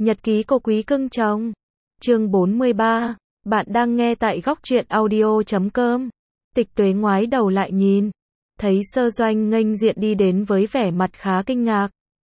Nhật ký cô quý cưng chồng. Chương 43. Bạn đang nghe tại góc truyện audio.com. Tịch Tuế ngoái đầu lại nhìn, thấy Sơ Doanh nghênh diện đi đến với vẻ mặt khá kinh ngạc.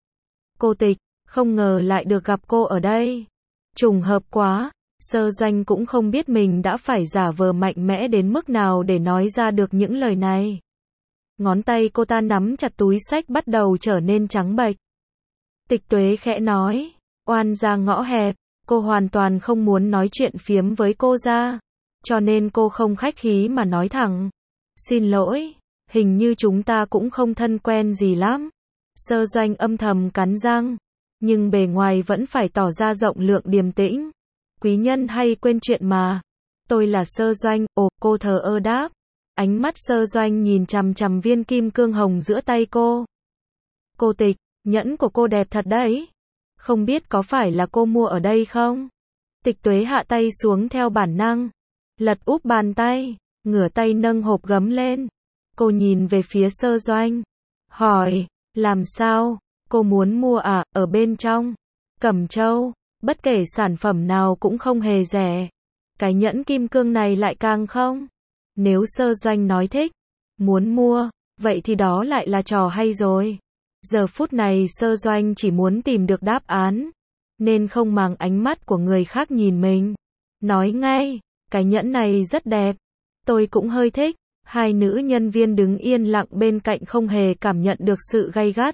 Cô Tịch, không ngờ lại được gặp cô ở đây. Trùng hợp quá. Sơ Doanh cũng không biết mình đã phải giả vờ mạnh mẽ đến mức nào để nói ra được những lời này. Ngón tay cô ta nắm chặt túi xách bắt đầu trở nên trắng bệch. Tịch Tuế khẽ nói, oan ra ngõ hẹp, cô hoàn toàn không muốn nói chuyện phiếm với cô ra, cho nên cô không khách khí mà nói thẳng. Xin lỗi, hình như chúng ta cũng không thân quen gì lắm. Sơ Doanh âm thầm cắn răng, nhưng bề ngoài vẫn phải tỏ ra rộng lượng điềm tĩnh. Quý nhân hay quên chuyện mà. Tôi là Sơ Doanh. Ồ, cô thờ ơ đáp. Ánh mắt Sơ Doanh nhìn chằm chằm viên kim cương hồng giữa tay cô. Cô Tịch, nhẫn của cô đẹp thật đấy. Không biết có phải là cô mua ở đây không? Tịch Tuế hạ tay xuống theo bản năng, lật úp bàn tay, ngửa tay nâng hộp gấm lên. Cô nhìn về phía Sơ Doanh, hỏi, làm sao? Cô muốn mua à? Ở bên trong Cẩm Châu, bất kể sản phẩm nào cũng không hề rẻ. Cái nhẫn kim cương này lại càng không. Nếu Sơ Doanh nói thích, muốn mua, vậy thì đó lại là trò hay rồi. Giờ phút này Sơ Doanh chỉ muốn tìm được đáp án, nên không màng ánh mắt của người khác nhìn mình. Nói ngay, cái nhẫn này rất đẹp. Tôi cũng hơi thích. Hai nữ nhân viên đứng yên lặng bên cạnh không hề cảm nhận được sự gay gắt,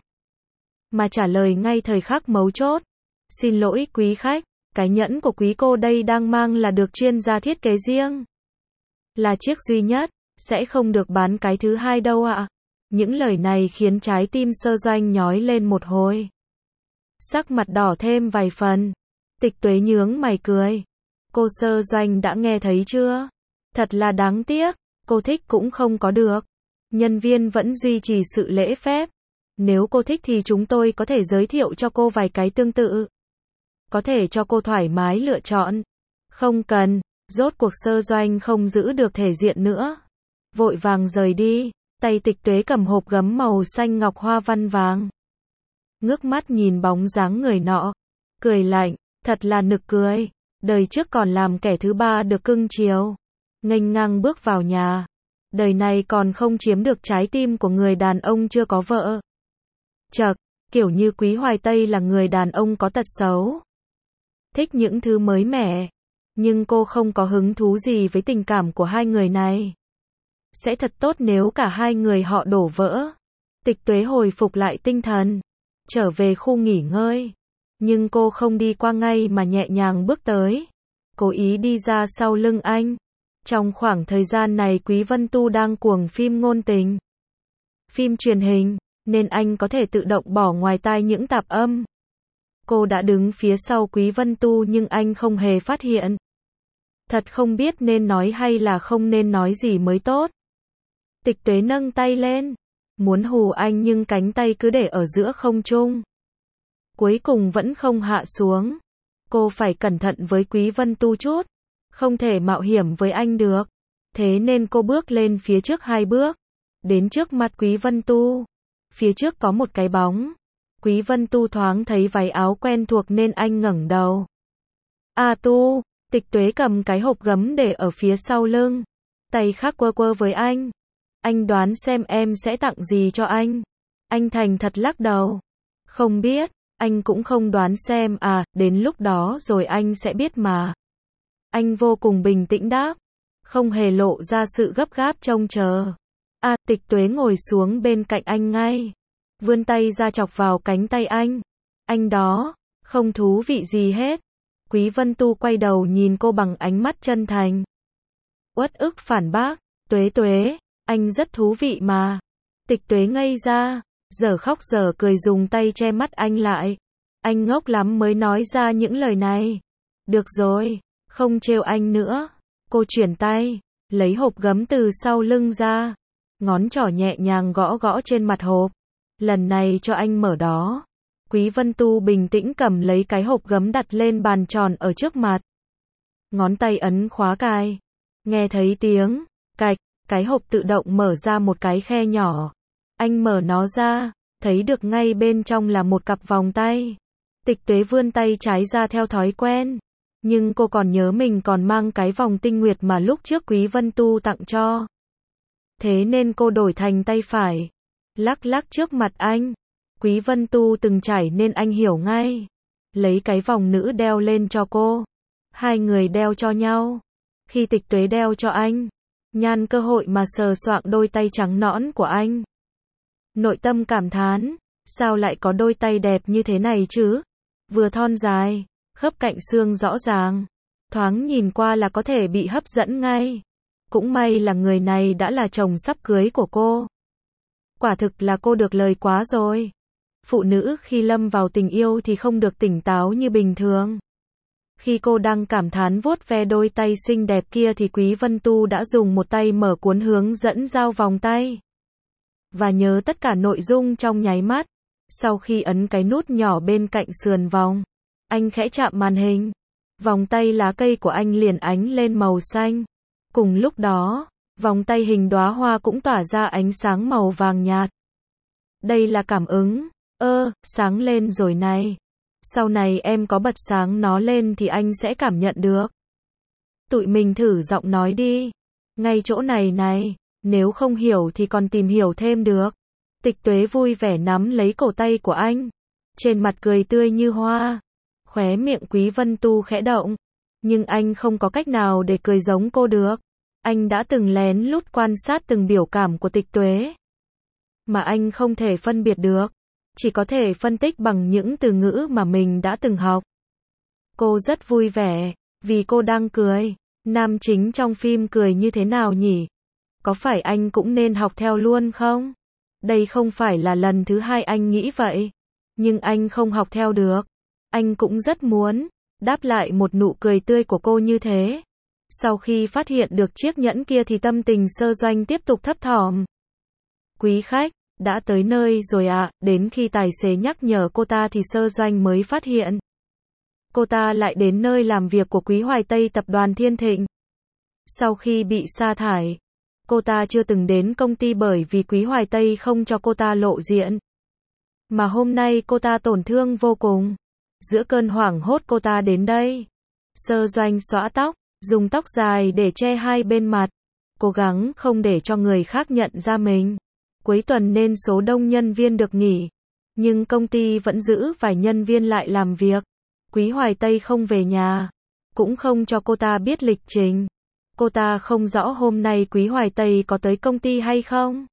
mà trả lời ngay thời khắc mấu chốt. Xin lỗi quý khách, cái nhẫn của quý cô đây đang mang là được chuyên gia thiết kế riêng. Là chiếc duy nhất, sẽ không được bán cái thứ hai đâu ạ. Những lời này khiến trái tim Sơ Doanh nhói lên một hồi. Sắc mặt đỏ thêm vài phần. Tịch Tuế nhướng mày cười. Cô Sơ Doanh đã nghe thấy chưa? Thật là đáng tiếc, cô thích cũng không có được. Nhân viên vẫn duy trì sự lễ phép. Nếu cô thích thì chúng tôi có thể giới thiệu cho cô vài cái tương tự. Có thể cho cô thoải mái lựa chọn. Không cần, rốt cuộc Sơ Doanh không giữ được thể diện nữa. Vội vàng rời đi, tay Tịch Tuế cầm hộp gấm màu xanh ngọc hoa văn vàng. Ngước mắt nhìn bóng dáng người nọ, cười lạnh, thật là nực cười. Đời trước còn làm kẻ thứ ba được cưng chiều, nghênh ngang bước vào nhà. Đời này còn không chiếm được trái tim của người đàn ông chưa có vợ. Chậc, kiểu như Quý Hoài Tây là người đàn ông có tật xấu. Thích những thứ mới mẻ. Nhưng cô không có hứng thú gì với tình cảm của hai người này. Sẽ thật tốt nếu cả hai người họ đổ vỡ. Tịch Tuế hồi phục lại tinh thần, trở về khu nghỉ ngơi. Nhưng cô không đi qua ngay mà nhẹ nhàng bước tới, cố ý đi ra sau lưng anh. Trong khoảng thời gian này Quý Vân Tu đang cuồng phim ngôn tình, phim truyền hình, nên anh có thể tự động bỏ ngoài tai những tạp âm. Cô đã đứng phía sau Quý Vân Tu nhưng anh không hề phát hiện. Thật không biết nên nói hay là không nên nói gì mới tốt. Tịch Tuế nâng tay lên, muốn hù anh nhưng cánh tay cứ để ở giữa không trung. Cuối cùng vẫn không hạ xuống. Cô phải cẩn thận với Quý Vân Tu chút, không thể mạo hiểm với anh được. Thế nên cô bước lên phía trước 2 bước, đến trước mặt Quý Vân Tu. Phía trước có một cái bóng. Quý Vân Tu thoáng thấy váy áo quen thuộc nên anh ngẩng đầu. A Tu. Tịch Tuế cầm cái hộp gấm để ở phía sau lưng, tay khác quơ quơ với anh. Anh đoán xem em sẽ tặng gì cho anh. Anh thành thật lắc đầu. Không biết. Anh cũng không đoán xem à, đến lúc đó rồi anh sẽ biết mà. Anh vô cùng bình tĩnh đáp, không hề lộ ra sự gấp gáp trông chờ. À, Tịch Tuế ngồi xuống bên cạnh anh ngay, vươn tay ra chọc vào cánh tay anh. Anh đó, không thú vị gì hết. Quý Vân Tu quay đầu nhìn cô bằng ánh mắt chân thành. Uất ức phản bác, Tuế Tuế, anh rất thú vị mà. Tịch Tuế ngây ra, giờ khóc giờ cười dùng tay che mắt anh lại. Anh ngốc lắm mới nói ra những lời này. Được rồi, không trêu anh nữa. Cô chuyển tay, lấy hộp gấm từ sau lưng ra, ngón trỏ nhẹ nhàng gõ gõ trên mặt hộp. Lần này cho anh mở đó. Quý Vân Tu bình tĩnh cầm lấy cái hộp gấm đặt lên bàn tròn ở trước mặt. Ngón tay ấn khóa cài. Nghe thấy tiếng cạch, cái hộp tự động mở ra một cái khe nhỏ. Anh mở nó ra, thấy được ngay bên trong là một cặp vòng tay. Tịch Tuế vươn tay trái ra theo thói quen. Nhưng cô còn nhớ mình còn mang cái vòng tinh nguyệt mà lúc trước Quý Vân Tu tặng cho. Thế nên cô đổi thành tay phải. Lắc lắc trước mặt anh. Quý Vân Tu từng trải nên anh hiểu ngay. Lấy cái vòng nữ đeo lên cho cô. Hai người đeo cho nhau. Khi Tịch Tuế đeo cho anh, nhân cơ hội mà sờ soạng đôi tay trắng nõn của anh. Nội tâm cảm thán, sao lại có đôi tay đẹp như thế này chứ? Vừa thon dài, khớp cạnh xương rõ ràng, thoáng nhìn qua là có thể bị hấp dẫn ngay. Cũng may là người này đã là chồng sắp cưới của cô. Quả thực là cô được lời quá rồi. Phụ nữ khi lâm vào tình yêu thì không được tỉnh táo như bình thường. Khi cô đang cảm thán vuốt ve đôi tay xinh đẹp kia thì Quý Vân Tu đã dùng một tay mở cuốn hướng dẫn giao vòng tay. Và nhớ tất cả nội dung trong nháy mắt. Sau khi ấn cái nút nhỏ bên cạnh sườn vòng, anh khẽ chạm màn hình. Vòng tay lá cây của anh liền ánh lên màu xanh. Cùng lúc đó, vòng tay hình đóa hoa cũng tỏa ra ánh sáng màu vàng nhạt. Đây là cảm ứng. Sáng lên rồi này. Sau này em có bật sáng nó lên thì anh sẽ cảm nhận được. Tụi mình thử giọng nói đi. Ngay chỗ này này, nếu không hiểu thì còn tìm hiểu thêm được. Tịch Tuế vui vẻ nắm lấy cổ tay của anh. Trên mặt cười tươi như hoa. Khóe miệng Quý Vân Tu khẽ động. Nhưng anh không có cách nào để cười giống cô được. Anh đã từng lén lút quan sát từng biểu cảm của Tịch Tuế. Mà anh không thể phân biệt được. Chỉ có thể phân tích bằng những từ ngữ mà mình đã từng học. Cô rất vui vẻ, vì cô đang cười. Nam chính trong phim cười như thế nào nhỉ? Có phải anh cũng nên học theo luôn không? Đây không phải là lần thứ hai anh nghĩ vậy. Nhưng anh không học theo được. Anh cũng rất muốn đáp lại một nụ cười tươi của cô như thế. Sau khi phát hiện được chiếc nhẫn kia thì tâm tình Sơ Doanh tiếp tục thấp thỏm. Quý khách, đã tới nơi rồi ạ. Đến khi tài xế nhắc nhở cô ta thì Sơ Doanh mới phát hiện. Cô ta lại đến nơi làm việc của Quý Hoài Tây tập đoàn Thiên Thịnh. Sau khi bị sa thải, cô ta chưa từng đến công ty bởi vì Quý Hoài Tây không cho cô ta lộ diện. Mà hôm nay cô ta tổn thương vô cùng. Giữa cơn hoảng hốt cô ta đến đây. Sơ Doanh xõa tóc, dùng tóc dài để che hai bên mặt. Cố gắng không để cho người khác nhận ra mình. Cuối tuần nên số đông nhân viên được nghỉ. Nhưng công ty vẫn giữ vài nhân viên lại làm việc. Quý Hoài Tây không về nhà. Cũng không cho cô ta biết lịch trình. Cô ta không rõ hôm nay Quý Hoài Tây có tới công ty hay không.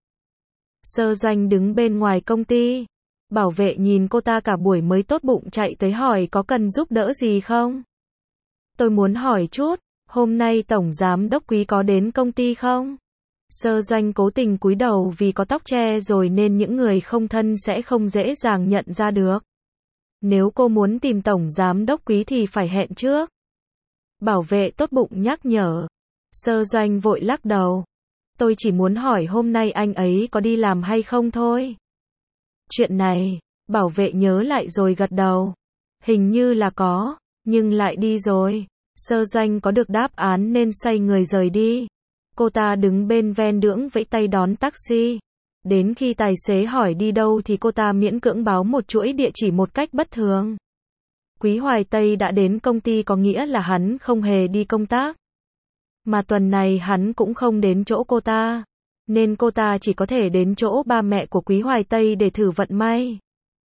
Sơ Doanh đứng bên ngoài công ty. Bảo vệ nhìn cô ta cả buổi mới tốt bụng chạy tới hỏi có cần giúp đỡ gì không. Tôi muốn hỏi chút, hôm nay Tổng Giám Đốc Quý có đến công ty không? Sơ Doanh cố tình cúi đầu vì có tóc che rồi nên những người không thân sẽ không dễ dàng nhận ra được. Nếu cô muốn tìm Tổng Giám Đốc Quý thì phải hẹn trước. Bảo vệ tốt bụng nhắc nhở. Sơ Doanh vội lắc đầu. Tôi chỉ muốn hỏi hôm nay anh ấy có đi làm hay không thôi. Chuyện này, bảo vệ nhớ lại rồi gật đầu. Hình như là có, nhưng lại đi rồi. Sơ Doanh có được đáp án nên xoay người rời đi. Cô ta đứng bên ven đường vẫy tay đón taxi. Đến khi tài xế hỏi đi đâu thì cô ta miễn cưỡng báo một chuỗi địa chỉ một cách bất thường. Quý Hoài Tây đã đến công ty có nghĩa là hắn không hề đi công tác. Mà tuần này hắn cũng không đến chỗ cô ta. Nên cô ta chỉ có thể đến chỗ ba mẹ của Quý Hoài Tây để thử vận may.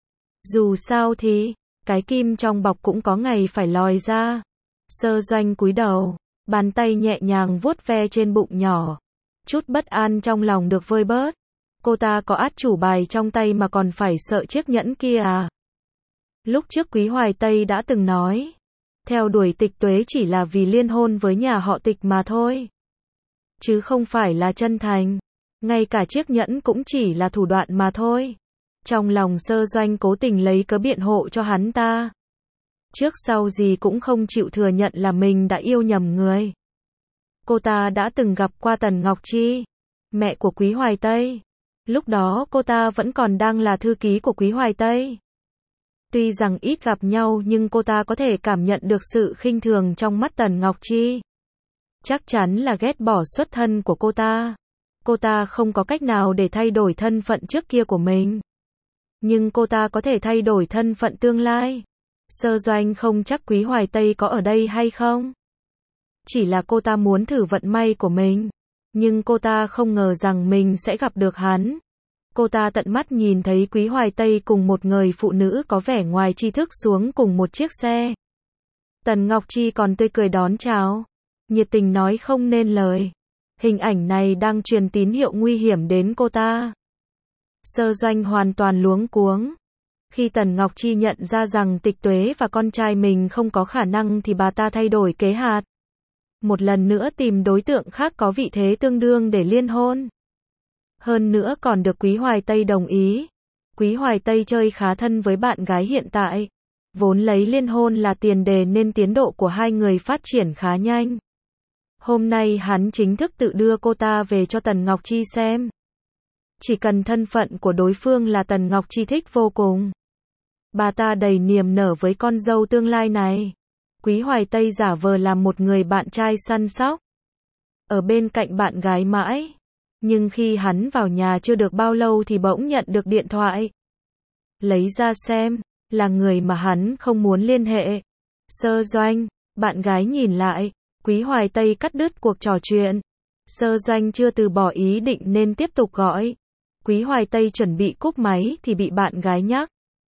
Dù sao thì, cái kim trong bọc cũng có ngày phải lòi ra. Sơ Doanh cúi đầu, bàn tay nhẹ nhàng vuốt ve trên bụng nhỏ. Chút bất an trong lòng được vơi bớt. Cô ta có át chủ bài trong tay mà còn phải sợ chiếc nhẫn kia à? Lúc trước Quý Hoài Tây đã từng nói, theo đuổi Tịch Tuế chỉ là vì liên hôn với nhà họ Tịch mà thôi. Chứ không phải là chân thành. Ngay cả chiếc nhẫn cũng chỉ là thủ đoạn mà thôi. Trong lòng Sơ Doanh cố tình lấy cớ biện hộ cho hắn ta. Trước sau gì cũng không chịu thừa nhận là mình đã yêu nhầm người. Cô ta đã từng gặp qua Tần Ngọc Chi, mẹ của Quý Hoài Tây. Lúc đó cô ta vẫn còn đang là thư ký của Quý Hoài Tây. Tuy rằng ít gặp nhau nhưng cô ta có thể cảm nhận được sự khinh thường trong mắt Tần Ngọc Chi. Chắc chắn là ghét bỏ xuất thân của cô ta. Cô ta không có cách nào để thay đổi thân phận trước kia của mình. Nhưng cô ta có thể thay đổi thân phận tương lai. Sơ Doanh không chắc Quý Hoài Tây có ở đây hay không. Chỉ là cô ta muốn thử vận may của mình. Nhưng cô ta không ngờ rằng mình sẽ gặp được hắn. Cô ta tận mắt nhìn thấy Quý Hoài Tây cùng một người phụ nữ có vẻ ngoài tri thức xuống cùng một chiếc xe. Tần Ngọc Chi còn tươi cười đón chào, nhiệt tình nói không nên lời. Hình ảnh này đang truyền tín hiệu nguy hiểm đến cô ta. Sơ Doanh hoàn toàn luống cuống. Khi Tần Ngọc Chi nhận ra rằng Tịch Tuế và con trai mình không có khả năng thì bà ta thay đổi kế hạt. Một lần nữa tìm đối tượng khác có vị thế tương đương để liên hôn. Hơn nữa còn được Quý Hoài Tây đồng ý. Quý Hoài Tây chơi khá thân với bạn gái hiện tại. Vốn lấy liên hôn là tiền đề nên tiến độ của hai người phát triển khá nhanh. Hôm nay hắn chính thức tự đưa cô ta về cho Tần Ngọc Chi xem. Chỉ cần thân phận của đối phương là Tần Ngọc Chi thích vô cùng. Bà ta đầy niềm nở với con dâu tương lai này. Quý Hoài Tây giả vờ làm một người bạn trai săn sóc. Ở bên cạnh bạn gái mãi. Nhưng khi hắn vào nhà chưa được bao lâu thì bỗng nhận được điện thoại. Lấy ra xem, là người mà hắn không muốn liên hệ. Sơ Doanh, bạn gái nhìn lại, Quý Hoài Tây cắt đứt cuộc trò chuyện. Sơ Doanh chưa từ bỏ ý định nên tiếp tục gọi. Quý Hoài Tây chuẩn bị cúp máy thì bị bạn gái nhắc.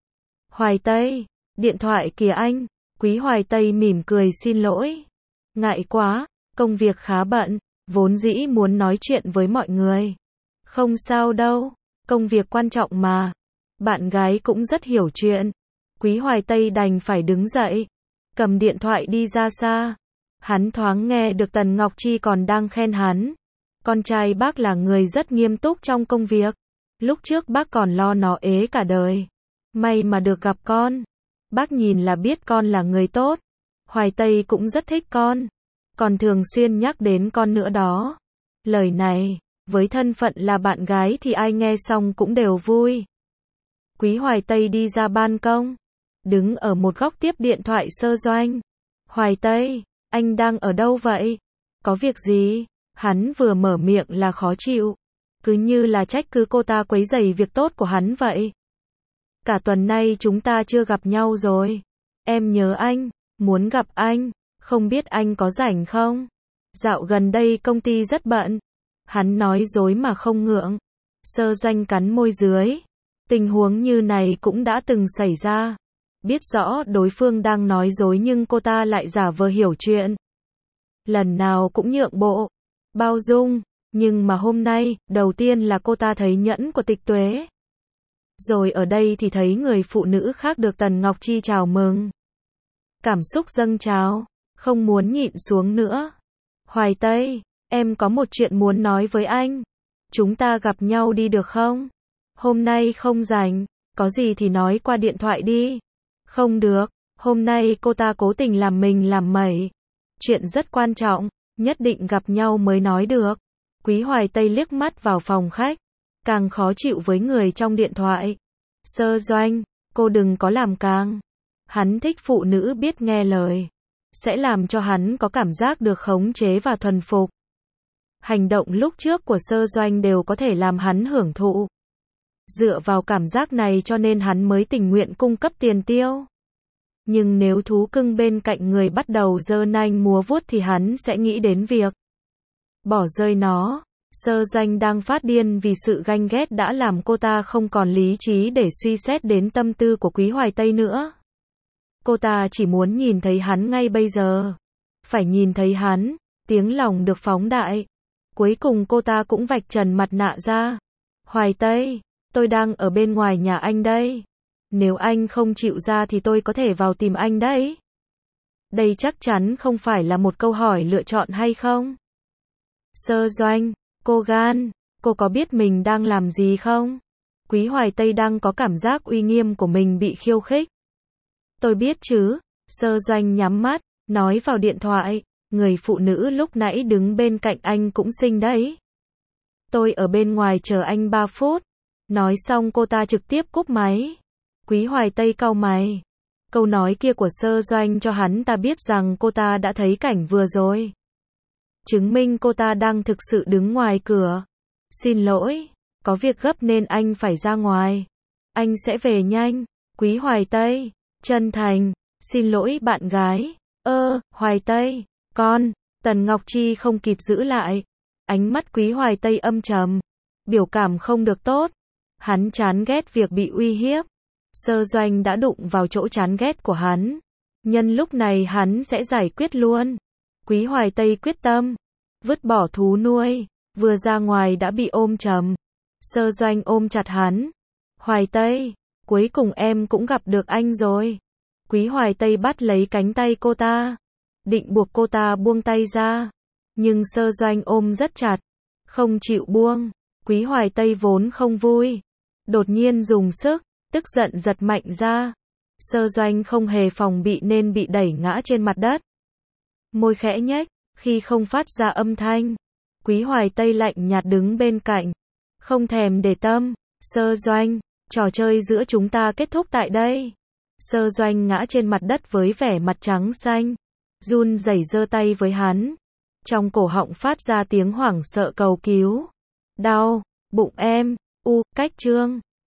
Hoài Tây, điện thoại kìa anh. Quý Hoài Tây mỉm cười xin lỗi. Ngại quá, công việc khá bận, vốn dĩ muốn nói chuyện với mọi người. Không sao đâu, công việc quan trọng mà. Bạn gái cũng rất hiểu chuyện. Quý Hoài Tây đành phải đứng dậy, cầm điện thoại đi ra xa. Hắn thoáng nghe được Tần Ngọc Chi còn đang khen hắn. Con trai bác là người rất nghiêm túc trong công việc. Lúc trước bác còn lo nó ế cả đời. May mà được gặp con. Bác nhìn là biết con là người tốt. Hoài Tây cũng rất thích con. Còn thường xuyên nhắc đến con nữa đó. Lời này, với thân phận là bạn gái thì ai nghe xong cũng đều vui. Quý Hoài Tây đi ra ban công. Đứng ở một góc tiếp điện thoại Sơ Doanh. Hoài Tây, anh đang ở đâu vậy? Có việc gì? Hắn vừa mở miệng là khó chịu. Cứ như là trách cứ cô ta quấy rầy việc tốt của hắn vậy. Cả tuần nay chúng ta chưa gặp nhau rồi. Em nhớ anh, muốn gặp anh, không biết anh có rảnh không? Dạo gần đây công ty rất bận. Hắn nói dối mà không ngượng. Sơ Doanh cắn môi dưới. Tình huống như này cũng đã từng xảy ra. Biết rõ đối phương đang nói dối nhưng cô ta lại giả vờ hiểu chuyện. Lần nào cũng nhượng bộ, bao dung, nhưng mà hôm nay, đầu tiên là cô ta thấy nhẫn của Tịch Tuế. Rồi ở đây thì thấy người phụ nữ khác được Tần Ngọc Chi chào mừng. Cảm xúc dâng trào, không muốn nhịn xuống nữa. Hoài Tây, em có một chuyện muốn nói với anh. Chúng ta gặp nhau đi được không? Hôm nay không rảnh, có gì thì nói qua điện thoại đi. Không được, hôm nay cô ta cố tình làm mình làm mẩy. Chuyện rất quan trọng, nhất định gặp nhau mới nói được. Quý Hoài Tây liếc mắt vào phòng khách, càng khó chịu với người trong điện thoại. Sơ Doanh, cô đừng có làm càng. Hắn thích phụ nữ biết nghe lời. Sẽ làm cho hắn có cảm giác được khống chế và thuần phục. Hành động lúc trước của Sơ Doanh đều có thể làm hắn hưởng thụ. Dựa vào cảm giác này cho nên hắn mới tình nguyện cung cấp tiền tiêu. Nhưng nếu thú cưng bên cạnh người bắt đầu giơ nanh múa vuốt thì hắn sẽ nghĩ đến việc bỏ rơi nó. Sơ Doanh đang phát điên vì sự ganh ghét đã làm cô ta không còn lý trí để suy xét đến tâm tư của Quý Hoài Tây nữa. Cô ta chỉ muốn nhìn thấy hắn ngay bây giờ. Phải nhìn thấy hắn, tiếng lòng được phóng đại. Cuối cùng cô ta cũng vạch trần mặt nạ ra. Hoài Tây, tôi đang ở bên ngoài nhà anh đây. Nếu anh không chịu ra thì tôi có thể vào tìm anh đấy. Đây chắc chắn không phải là một câu hỏi lựa chọn hay không? Sơ Doanh, cô gan, cô có biết mình đang làm gì không? Quý Hoài Tây đang có cảm giác uy nghiêm của mình bị khiêu khích. Tôi biết chứ. Sơ Doanh nhắm mắt, nói vào điện thoại. Người phụ nữ lúc nãy đứng bên cạnh anh cũng xinh đấy. Tôi ở bên ngoài chờ anh 3 phút. Nói xong cô ta trực tiếp cúp máy. Quý Hoài Tây cau mày. Câu nói kia của Sơ Doanh cho hắn ta biết rằng cô ta đã thấy cảnh vừa rồi. Chứng minh cô ta đang thực sự đứng ngoài cửa. Xin lỗi, có việc gấp nên anh phải ra ngoài. Anh sẽ về nhanh. Quý Hoài Tây, chân thành. Xin lỗi bạn gái. Hoài Tây, con. Tần Ngọc Chi không kịp giữ lại. Ánh mắt Quý Hoài Tây âm trầm. Biểu cảm không được tốt. Hắn chán ghét việc bị uy hiếp. Sơ Doanh đã đụng vào chỗ chán ghét của hắn. Nhân lúc này hắn sẽ giải quyết luôn. Quý Hoài Tây quyết tâm. Vứt bỏ thú nuôi. Vừa ra ngoài đã bị ôm chầm. Sơ Doanh ôm chặt hắn. Hoài Tây, cuối cùng em cũng gặp được anh rồi. Quý Hoài Tây bắt lấy cánh tay cô ta. Định buộc cô ta buông tay ra. Nhưng Sơ Doanh ôm rất chặt. Không chịu buông. Quý Hoài Tây vốn không vui. Đột nhiên dùng sức. Tức giận giật mạnh ra. Sơ Doanh không hề phòng bị nên bị đẩy ngã trên mặt đất. Môi khẽ nhếch. Khi không phát ra âm thanh. Quý Hoài Tây lạnh nhạt đứng bên cạnh. Không thèm để tâm. Sơ Doanh, trò chơi giữa chúng ta kết thúc tại đây. Sơ Doanh ngã trên mặt đất với vẻ mặt trắng xanh. Run rẩy giơ tay với hắn. Trong cổ họng phát ra tiếng hoảng sợ cầu cứu. Đau, bụng em, cách trương.